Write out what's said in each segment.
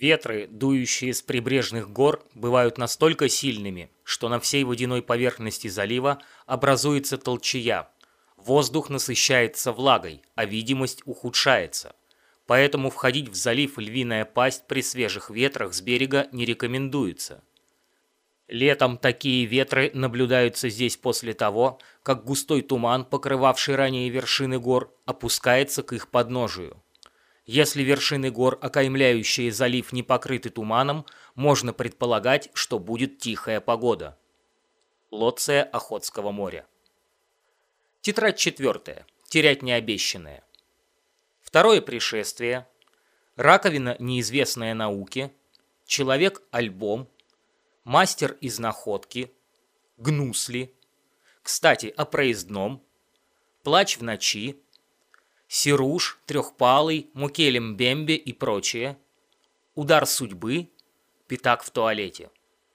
Ветры, дующие с прибрежных гор, бывают настолько сильными, что на всей водяной поверхности залива образуется толчья. Воздух насыщается влагой, а видимость ухудшается. Поэтому входить в залив Львиная Пасть при свежих ветрах с берега не рекомендуется. Летом такие ветры наблюдаются здесь после того, как густой туман, покрывавший ранее вершины гор, опускается к их подножию. Если вершины гор, окаймляющие залив, не покрыты туманом, можно предполагать, что будет тихая погода. Лоция Охотского моря. Тетрадь 4. Терять необещанное. Второе пришествие. Раковина, неизвестная науке. Человек-альбом. Мастер из находки. Гнусли. Кстати, о проездном. Плач в ночи. Сируш, Трехпалый, Мукеле-Мбембе и прочее. Удар судьбы. Пятак в туалете.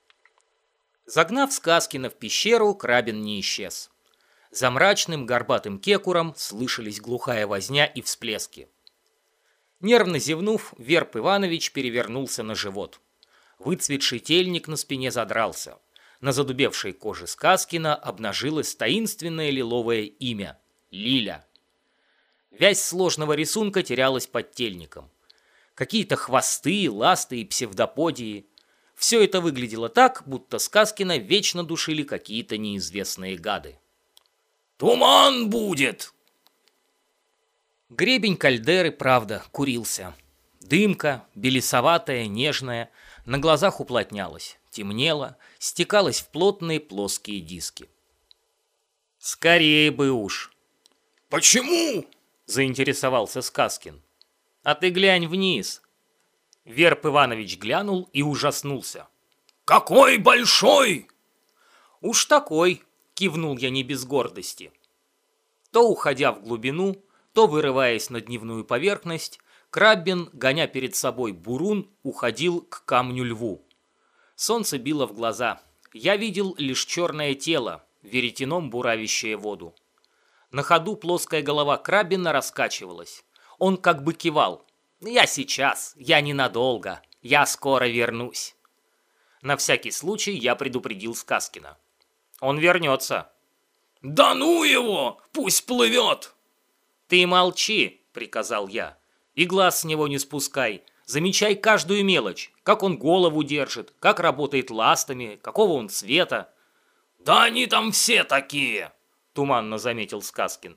Загнав Сказкина в пещеру, Крабин не исчез. За мрачным горбатым кекуром слышались глухая возня и всплески. Нервно зевнув, Верб Иванович перевернулся на живот. Выцветший тельник на спине задрался. На задубевшей коже Сказкина обнажилось таинственное лиловое имя – Лиля. Вязь сложного рисунка терялась под тельником. Какие-то хвосты, ласты и псевдоподии. Все это выглядело так, будто Сказкина вечно душили какие-то неизвестные гады. «Туман будет!» Гребень кальдеры, правда, курился. Дымка, белесоватая, нежная, на глазах уплотнялась, темнела, стекалась в плотные плоские диски. «Скорее бы уж!» «Почему?» – заинтересовался Сказкин. «А ты глянь вниз!» Верб Иванович глянул и ужаснулся. «Какой большой!» «Уж такой!» – кивнул я не без гордости. То уходя в глубину, то вырываясь на дневную поверхность, Краббин, гоня перед собой бурун, уходил к камню-льву. Солнце било в глаза. Я видел лишь черное тело, веретеном буравящее воду. На ходу плоская голова Краббина раскачивалась. Он как бы кивал. «Я сейчас, я ненадолго, я скоро вернусь». На всякий случай я предупредил Сказкина. «Он вернется». «Да ну его! Пусть плывет!» «Ты молчи», — приказал я. «И глаз с него не спускай. Замечай каждую мелочь. Как он голову держит, как работает ластами, какого он цвета». «Да они там все такие!» — туманно заметил Сказкин.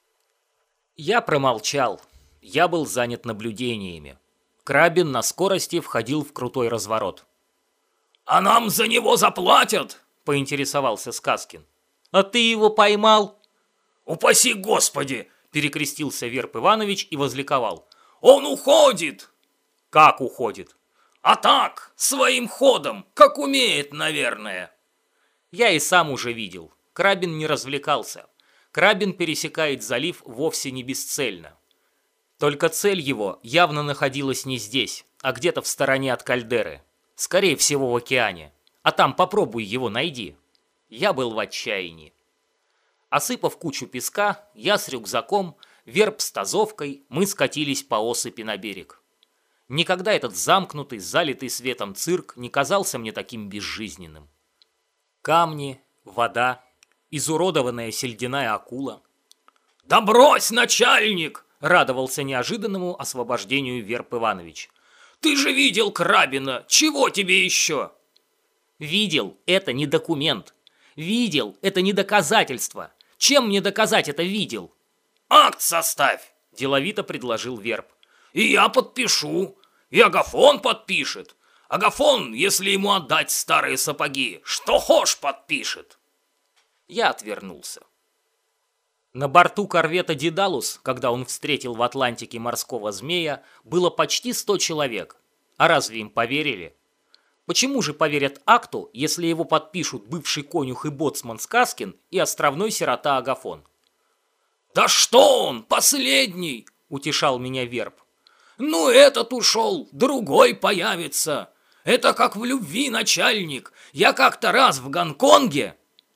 Я промолчал. Я был занят наблюдениями. Краббин на скорости входил в крутой разворот. «А нам за него заплатят?» — поинтересовался Сказкин. «А ты его поймал?» «Упаси Господи!» — перекрестился Верб Иванович и возликовал. «Он уходит!» «Как уходит?» «А так, своим ходом, как умеет, наверное». Я и сам уже видел. Краббин не развлекался. Краббин пересекает залив вовсе не бесцельно. Только цель его явно находилась не здесь, а где-то в стороне от кальдеры. Скорее всего, в океане. А там попробуй его найди. Я был в отчаянии. Осыпав кучу песка, я с рюкзаком, Верб с тазовкой, мы скатились по осыпи на берег. Никогда этот замкнутый, залитый светом цирк не казался мне таким безжизненным. Камни, вода, изуродованная сельдяная акула. «Да брось, начальник!» — радовался неожиданному освобождению Верб Иванович. «Ты же видел Краббина! Чего тебе еще?» «Видел — это не документ. Видел — это не доказательство. Чем мне доказать это видел?» «Акт составь!» — деловито предложил Верб. «И я подпишу. И Агафон подпишет. Агафон, если ему отдать старые сапоги, что хошь подпишет». Я отвернулся. На борту корвета «Дедалус», когда он встретил в Атлантике морского змея, было почти 100 человек. А разве им поверили? Почему же поверят акту, если его подпишут бывший конюх и боцман Сказкин и островной сирота Агафон? «Да что он, последний!» — утешал меня Верб. «Ну, этот ушел, другой появится. Это как в любви, начальник. Я как-то раз в Гонконге...»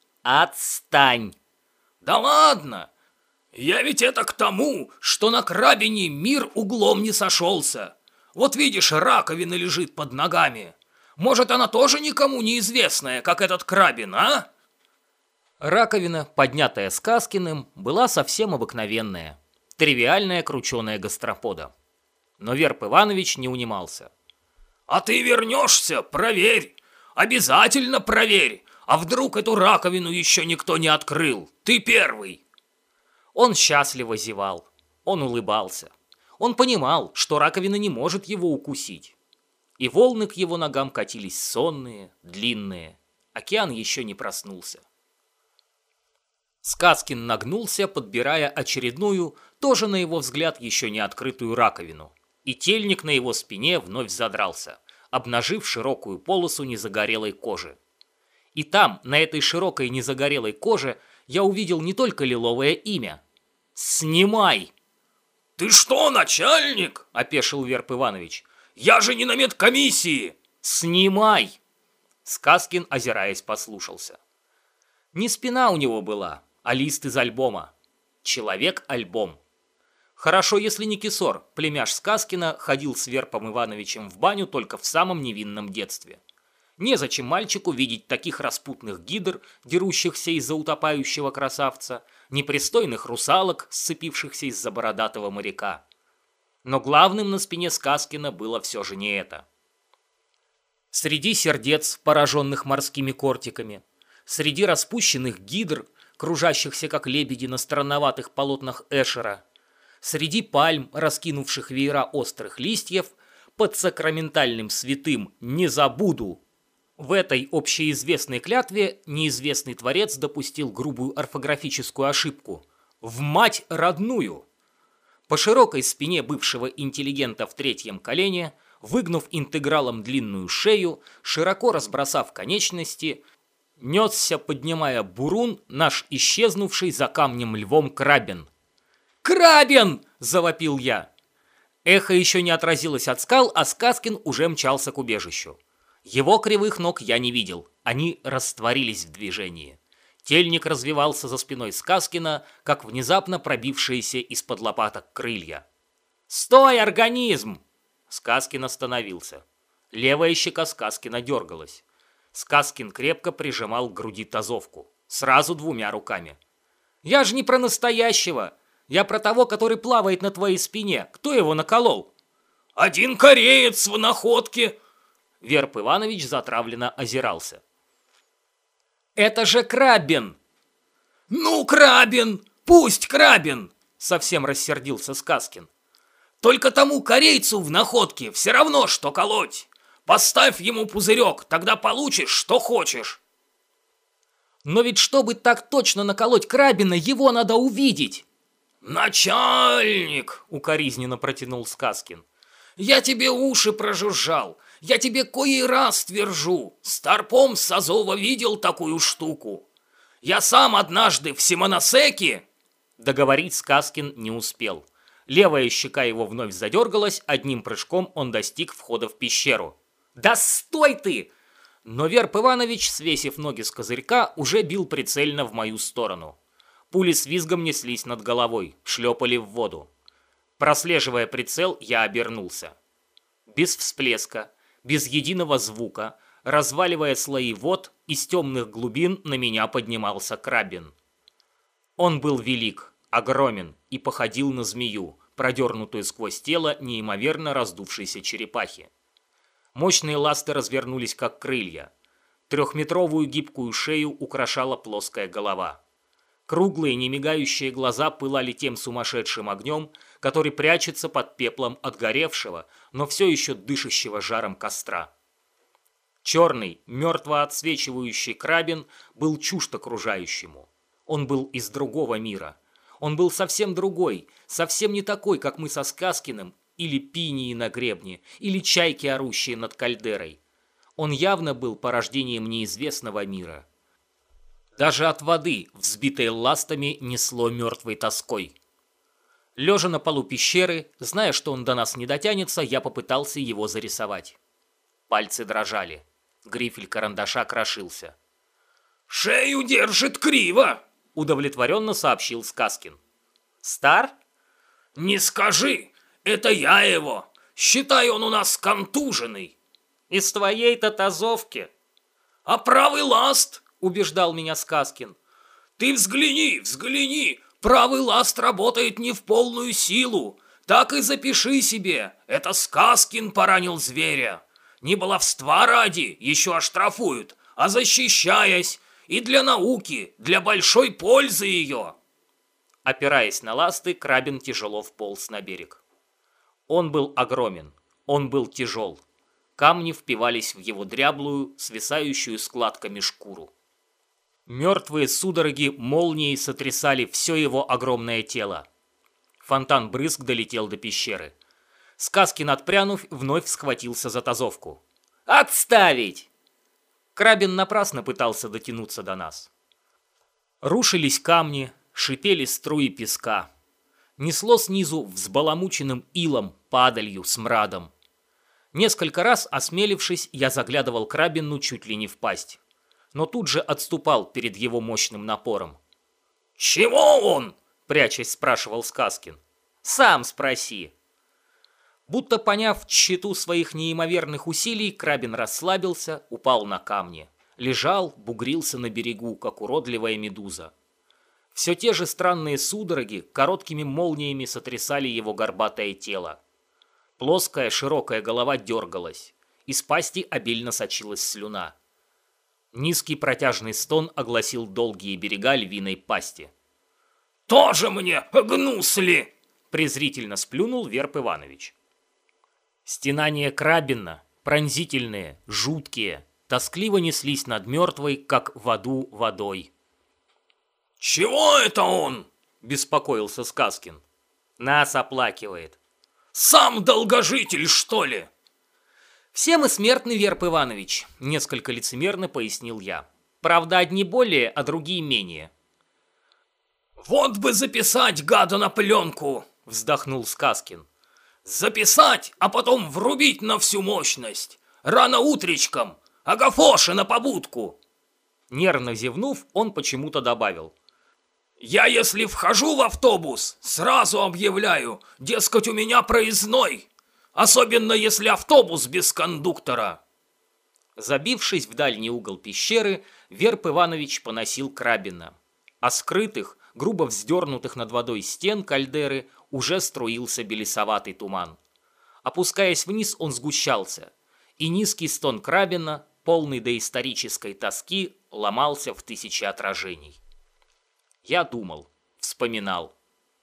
«Отстань!» «Да ладно! Я ведь это к тому, что на Краббине мир углом не сошелся. Вот видишь, раковина лежит под ногами. Может, она тоже никому неизвестная, как этот Крабин, а?» Раковина, поднятая Сказкиным, была совсем обыкновенная. Тривиальная крученая гастропода. Но Верп Иванович не унимался. «А ты вернешься, проверь. Обязательно проверь. А вдруг эту раковину еще никто не открыл? Ты первый!» Он счастливо зевал. Он улыбался. Он понимал, что раковина не может его укусить. И волны к его ногам катились сонные, длинные. Океан еще не проснулся. Сказкин нагнулся, подбирая очередную, тоже на его взгляд еще не открытую раковину. И тельник на его спине вновь задрался, обнажив широкую полосу незагорелой кожи. И там, на этой широкой незагорелой коже, я увидел не только лиловое имя. «Снимай!» «Ты что, начальник?» – опешил Верп Иванович. «Я же не на медкомиссии!» «Снимай!» Сказкин, озираясь, послушался. Не спина у него была, а лист из альбома. Человек-альбом. Хорошо, если не Кисор, племяш Сказкина, ходил с Верпом Ивановичем в баню только в самом невинном детстве. Незачем мальчику видеть таких распутных гидр, дерущихся из-за утопающего красавца, непристойных русалок, сцепившихся из-за бородатого моряка. Но главным на спине Сказкина было все же не это. Среди сердец, пораженных морскими кортиками, среди распущенных гидр, кружащихся как лебеди на странноватых полотнах Эшера, среди пальм, раскинувших веера острых листьев, под сакраментальным святым «не забуду». В этой общеизвестной клятве неизвестный творец допустил грубую орфографическую ошибку «в мать родную». По широкой спине бывшего интеллигента в третьем колене, выгнув интегралом длинную шею, широко разбросав конечности, несся, поднимая бурун, наш исчезнувший за камнем львом Крабин. «Крабин!» – завопил я. Эхо еще не отразилось от скал, а Сказкин уже мчался к убежищу. Его кривых ног я не видел, они растворились в движении. Тельник развивался за спиной Сказкина, как внезапно пробившиеся из-под лопаток крылья. «Стой, организм!» Сказкин остановился. Левая щека Сказкина дергалась. Сказкин крепко прижимал к груди тазовку, сразу двумя руками. «Я же не про настоящего! Я про того, который плавает на твоей спине. Кто его наколол?» «Один кореец в находке!» Верп Иванович затравленно озирался. «Это же Крабин!» «Ну, Крабин! Пусть Крабин!» Совсем рассердился Сказкин. «Только тому корейцу в находке все равно, что колоть. Поставь ему пузырек, тогда получишь, что хочешь». «Но ведь чтобы так точно наколоть Крабина, его надо увидеть!» «Начальник!» — укоризненно протянул Сказкин. «Я тебе уши прожужжал. Я тебе кое раз твержу. Старпом с Азова видел такую штуку. Я сам однажды в Симоносеке...» Договорить Сказкин не успел. Левая щека его вновь задергалась, одним прыжком он достиг входа в пещеру. «Да стой ты!» Но Верп Иванович, свесив ноги с козырька, уже бил прицельно в мою сторону. Пули с визгом неслись над головой, шлепали в воду. Прослеживая прицел, я обернулся. Без всплеска, без единого звука, разваливая слои вод, из темных глубин на меня поднимался Крабин. Он был велик, огромен и походил на змею, продернутую сквозь тело неимоверно раздувшейся черепахи. Мощные ласты развернулись, как крылья. Трехметровую гибкую шею украшала плоская голова. Круглые, немигающие глаза пылали тем сумасшедшим огнем, который прячется под пеплом отгоревшего, но все еще дышащего жаром костра. Черный, мертво отсвечивающий Крабин был чужд окружающему. Он был из другого мира. Он был совсем другой, совсем не такой, как мы со Сказкиным, или пинии на гребне, или чайки, орущие над кальдерой. Он явно был порождением неизвестного мира. Даже от воды, взбитой ластами, несло мертвой тоской. Лежа на полу пещеры, зная, что он до нас не дотянется, я попытался его зарисовать. Пальцы дрожали. Грифель карандаша крошился. «Шею держит криво!» — удовлетворенно сообщил Сказкин. «Стар?» «Не скажи! Это я его! Считай, он у нас контуженный. Из твоей-то тазовки. А правый ласт, Убеждал меня Сказкин. ты взгляни, правый ласт работает не в полную силу. Так и запиши себе, это Сказкин поранил зверя. Не баловства ради, еще оштрафуют, а защищаясь, и для науки, для большой пользы ее. Опираясь на ласты, Крабин тяжело вполз на берег. Он был огромен, он был тяжел. Камни впивались в его дряблую, свисающую складками шкуру. Мертвые судороги молнией сотрясали все его огромное тело. Фонтан брызг долетел до пещеры. Сказкин, отпрянув, вновь схватился за тазовку. «Отставить!» Крабин напрасно пытался дотянуться до нас. Рушились камни, шипели струи песка. Несло снизу взбаламученным илом, падалью, смрадом. Несколько раз, осмелившись, я заглядывал Крабину чуть ли не в пасть. Но тут же отступал перед его мощным напором. «Чего он?» — прячась, спрашивал Сказкин. «Сам спроси». Будто поняв тщету своих неимоверных усилий, Крабин расслабился, упал на камни. Лежал, бугрился на берегу, как уродливая медуза. Все те же странные судороги короткими молниями сотрясали его горбатое тело. Плоская широкая голова дергалась. Из пасти обильно сочилась слюна. Низкий протяжный стон огласил долгие берега львиной пасти. «Тоже мне гнусли!» презрительно сплюнул Верп Иванович. Стенания Крабина, пронзительные, жуткие, тоскливо неслись над мертвой, как в аду, водой. «Чего это он?» — беспокоился Сказкин. «Нас оплакивает». «Сам долгожитель, что ли?» «Все мы смертны, Верп Иванович», — несколько лицемерно пояснил я. «Правда, одни более, а другие менее». «Вот бы записать гада на пленку!» — вздохнул Сказкин. «Записать, а потом врубить на всю мощность! Рано утречком! Агафоша на побудку!» Нервно зевнув, он почему-то добавил. «Я, если вхожу в автобус, сразу объявляю, дескать, у меня проездной, особенно если автобус без кондуктора». Забившись в дальний угол пещеры, Верп Иванович поносил Крабина. А скрытых, грубо вздернутых над водой стен кальдеры уже струился белесоватый туман. Опускаясь вниз, он сгущался, и низкий стон Крабина, полный доисторической тоски, ломался в тысячи отражений. Я думал, вспоминал.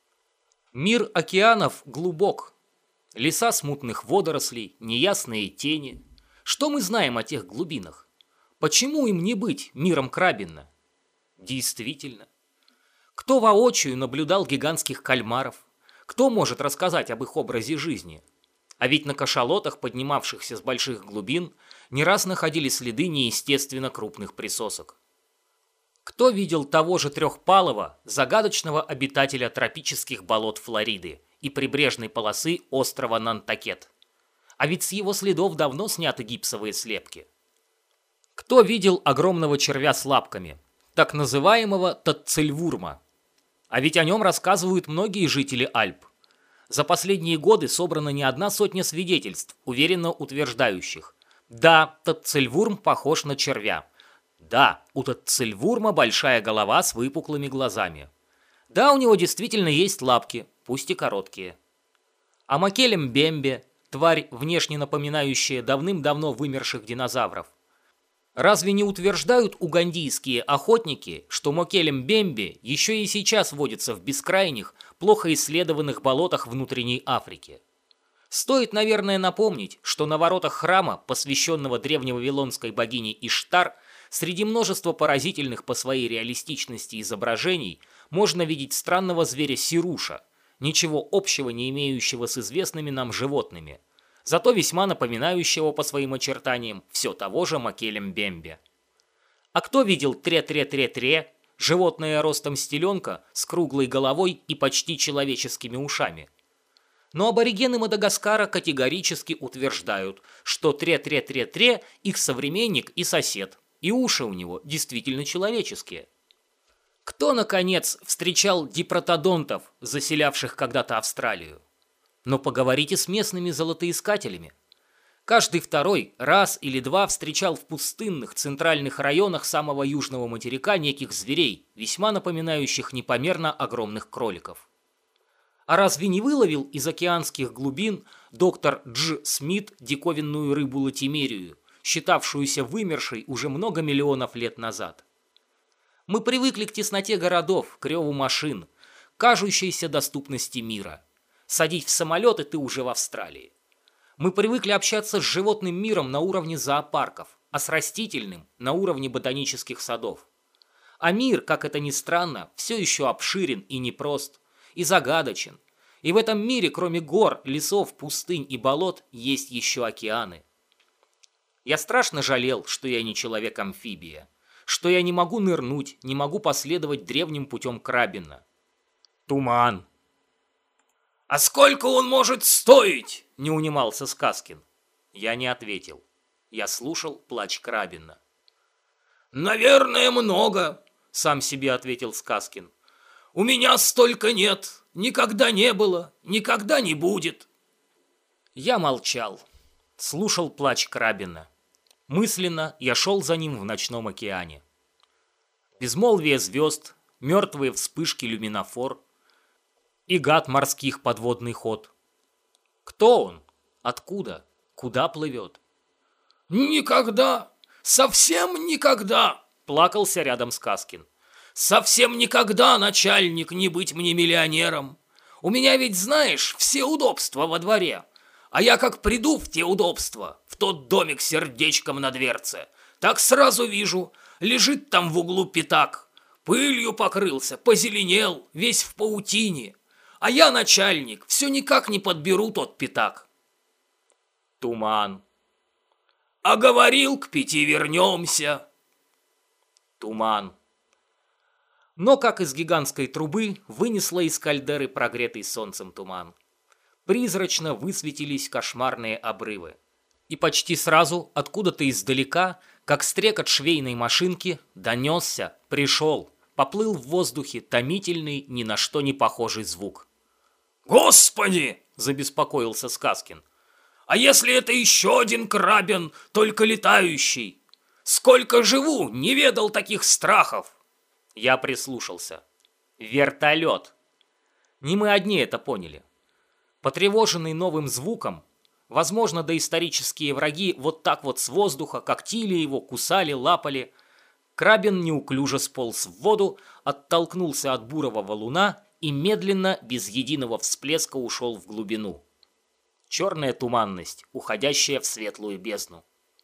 Мир океанов глубок. Леса смутных водорослей, неясные тени. Что мы знаем о тех глубинах? Почему им не быть миром Крабина? Действительно. Кто воочию наблюдал гигантских кальмаров? Кто может рассказать об их образе жизни? А ведь на кашалотах, поднимавшихся с больших глубин, не раз находили следы неестественно крупных присосок. Кто видел того же трехпалого, загадочного обитателя тропических болот Флориды и прибрежной полосы острова Нантакет? А ведь с его следов давно сняты гипсовые слепки. Кто видел огромного червя с лапками, так называемого тацельвурма? А ведь о нем рассказывают многие жители Альп. За последние годы собрана не одна сотня свидетельств, уверенно утверждающих: да, тацельвурм похож на червя. Да, у тацельвурма большая голова с выпуклыми глазами. Да, у него действительно есть лапки, пусть и короткие. А Мокелем-бембе, тварь, внешне напоминающая давным-давно вымерших динозавров. Разве не утверждают угандийские охотники, что Мокелем-бембе еще и сейчас водится в бескрайних, плохо исследованных болотах внутренней Африки? Стоит, наверное, напомнить, что на воротах храма, посвященного древневавилонской богине Иштар, среди множества поразительных по своей реалистичности изображений можно видеть странного зверя Сируша, ничего общего не имеющего с известными нам животными, зато весьма напоминающего по своим очертаниям все того же Мокелем-бембе. А кто видел тре-тре-тре-тре, животное ростом с теленка, с круглой головой и почти человеческими ушами? Но аборигены Мадагаскара категорически утверждают, что тре-тре-тре-тре их современник и сосед, и уши у него действительно человеческие. Кто, наконец, встречал дипротодонтов, заселявших когда-то Австралию? Но поговорите с местными золотоискателями. Каждый второй раз или два встречал в пустынных центральных районах самого южного материка неких зверей, весьма напоминающих непомерно огромных кроликов. А разве не выловил из океанских глубин доктор Дж. Смит диковинную рыбу латимерию, считавшуюся вымершей уже много миллионов лет назад? Мы привыкли к тесноте городов, к реву машин, к кажущейся доступности мира. Садись в самолет, и ты уже в Австралии. Мы привыкли общаться с животным миром на уровне зоопарков, а с растительным – на уровне ботанических садов. А мир, как это ни странно, все еще обширен и непрост, и загадочен. И в этом мире, кроме гор, лесов, пустынь и болот, есть еще океаны. Я страшно жалел, что я не человек-амфибия, что я не могу нырнуть, не могу последовать древним путем Краббина. Туман. «А сколько он может стоить?» – не унимался Сказкин. Я не ответил. Я слушал плач Краббина. «Наверное, много», – сам себе ответил Сказкин. «У меня столько нет, никогда не было, никогда не будет». Я молчал, слушал плач Краббина. Мысленно я шел за ним в ночном океане. Безмолвие звезд, мертвые вспышки люминофор и гад морских подводный ход. Кто он? Откуда? Куда плывет? «Никогда, совсем никогда!» – плакался рядом Сказкин. «Совсем никогда, начальник, не быть мне миллионером. У меня ведь, знаешь, все удобства во дворе. А я как приду в те удобства, в тот домик с сердечком на дверце, так сразу вижу, лежит там в углу пятак, пылью покрылся, позеленел, весь в паутине. А я, начальник, все никак не подберу тот пятак». Туман. «А говорил, к 5 вернемся». Туман. Но, как из гигантской трубы, вынесло из кальдеры прогретый солнцем туман. Призрачно высветились кошмарные обрывы. И почти сразу, откуда-то издалека, как стрекот швейной машинки, донесся, пришел, поплыл в воздухе томительный, ни на что не похожий звук. «Господи!» – забеспокоился Сказкин. «А если это еще один Краббин, только летающий? Сколько живу, не ведал таких страхов!» Я прислушался. Вертолет. Не мы одни это поняли. Потревоженный новым звуком, возможно, доисторические враги вот так вот с воздуха когтили его, кусали, лапали. Краббин неуклюже сполз в воду, оттолкнулся от бурого валуна и медленно, без единого всплеска, ушел в глубину. Черная туманность, уходящая в светлую бездну.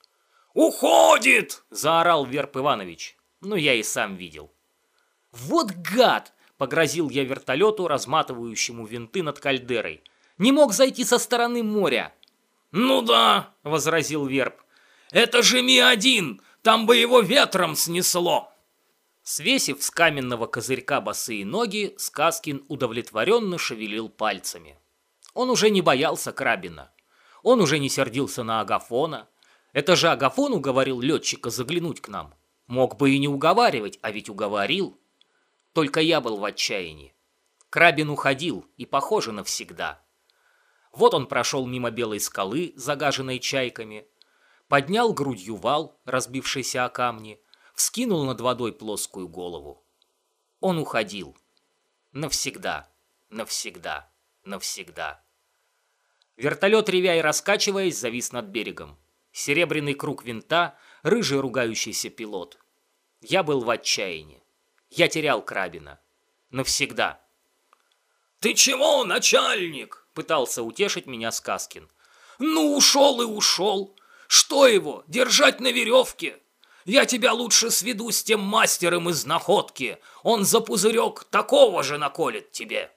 «Уходит!» – заорал Верп Иванович. Ну, я и сам видел. «Вот гад!» – погрозил я вертолету, разматывающему винты над кальдерой. «Не мог зайти со стороны моря!» «Ну да!» – возразил Верп. «Это же Ми-1! Там бы его ветром снесло!» Свесив с каменного козырька босые ноги, Сказкин удовлетворенно шевелил пальцами. Он уже не боялся Краббина. Он уже не сердился на Агафона. Это же Агафон уговорил летчика заглянуть к нам. Мог бы и не уговаривать, а ведь уговорил. Только я был в отчаянии. Краббин уходил, и, похоже, навсегда. Вот он прошел мимо белой скалы, загаженной чайками, поднял грудью вал, разбившийся о камни, вскинул над водой плоскую голову. Он уходил. Навсегда, навсегда, навсегда. Вертолет, ревя и раскачиваясь, завис над берегом. Серебряный круг винта, рыжий ругающийся пилот. Я был в отчаянии. Я терял Краббина. Навсегда. «Ты чего, начальник?» – пытался утешить меня Сказкин. «Ну, ушел и ушел. Что его, держать на веревке? Я тебя лучше сведу с тем мастером из находки. Он за пузырек такого же наколет тебе».